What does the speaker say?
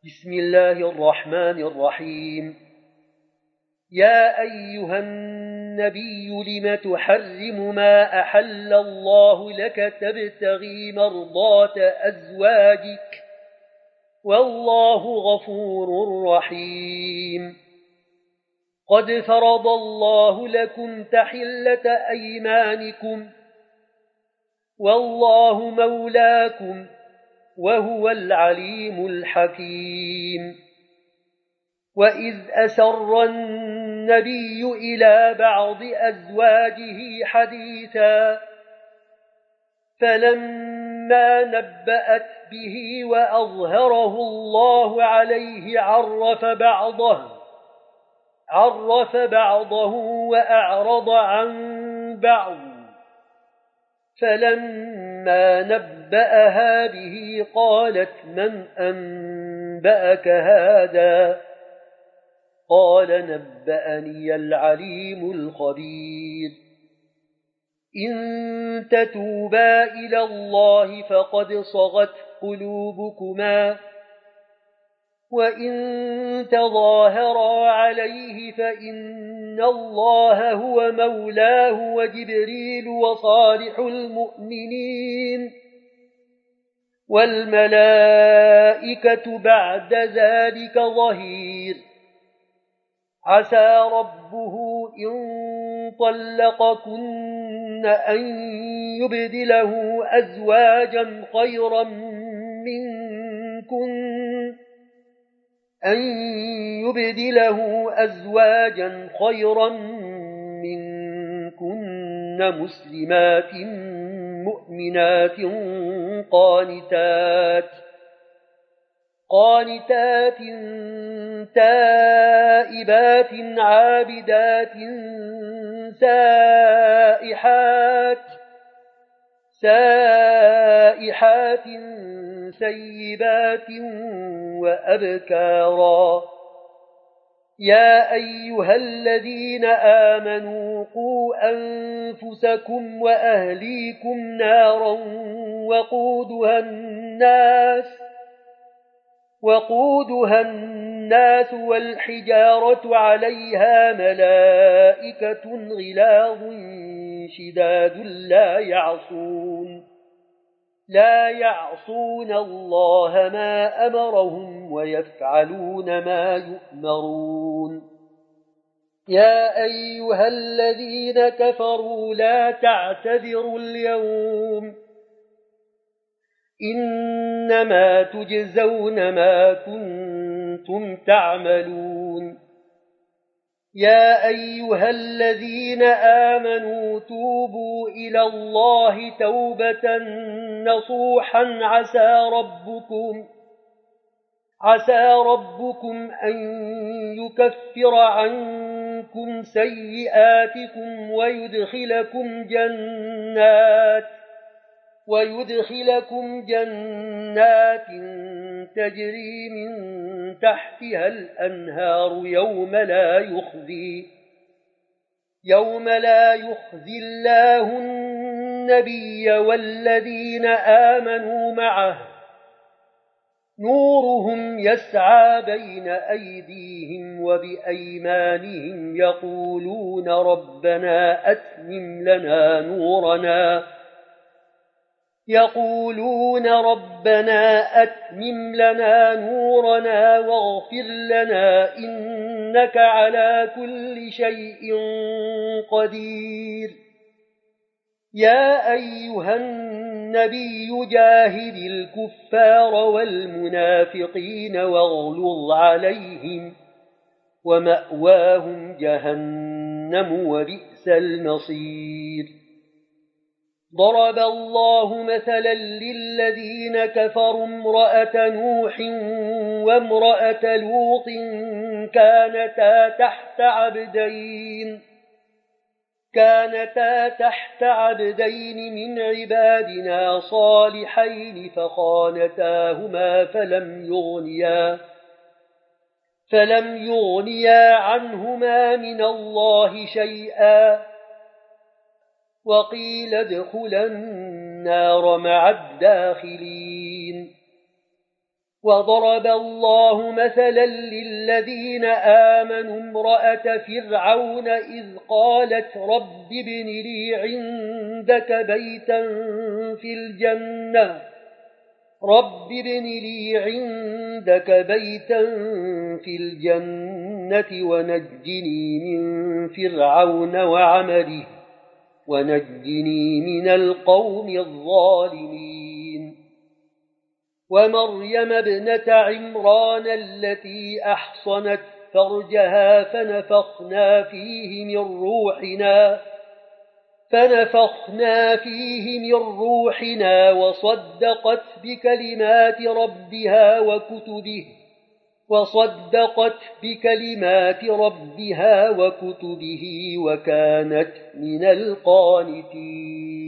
بسم الله الرحمن الرحيم. يا أيها النبي لم تحرم ما أحل الله لك تبتغي مرضات أزواجك والله غفور رحيم. قد فرض الله لكم تحلة أيمانكم والله مولاكم وهو العليم الحكيم. وإذ أسر النبي إلى بعض أزواجه حديثا فلما نبأت به وأظهره الله عليه عرف بعضه وأعرض عن بعض. فلما نبأها به قالت من أنبأك هذا؟ قال نبأني العليم الخبير. إن تتوبا إلى الله فقد صغت قلوبكما وإن تظاهرا عليه فإن الله هو مولاه وجبريل وصالح المؤمنين والملائكة بعد ذلك ظهير. عسى ربه إن طلقكن أن يبدله أزواجا خيرا منكن مسلمات مؤمنات قانتات تائبات عابدات سائحات سيبات وأبكارا. يا أيها الذين آمنوا قوا أنفسكم وأهليكم نارا وقودها الناس والحجارة عليها ملائكة غلاظ شداد لا يعصون الله ما أمرهم ويفعلون ما يؤمرون. يا أيها الذين كفروا لا تعتذروا اليوم إنما تجزون ما كنتم تعملون. يا أيها الذين آمنوا توبوا إلى الله توبة نصوحا عسى ربكم أن يكفر عنكم سيئاتكم ويدخلكم جنات تجري من تحتها الأنهار يوم لا يخزي الله النبي والذين آمنوا معه نورهم يسعى بين أيديهم وبأيمانهم يقولون ربنا أتمم لنا نورنا واغفر لنا إنك على كل شيء قدير. يا أيها النبي جاهد الكفار والمنافقين واغلظ عليهم ومأواهم جهنم وبئس المصير. ضرب الله مثلا للذين كفروا امرأة نوح وامرأة لوط كانتا تحت عبدين من عبادنا صالحين فخانتاهما فلم يغنيا عنهما من الله شيئا وقيل ادخلا النار مع الداخلين. وضرب الله مثلا للذين آمنوا امرأة فرعون إذ قالت رب ابن لي عندك بيتا في الجنة ونجني من فرعون وعمله ونجني من القوم الظالمين ومريم ابنة عمران التي أحصنت فرجها فنفخنا فيه من روحنا وصدقت بكلمات ربها وكتبه وكانت من القانتين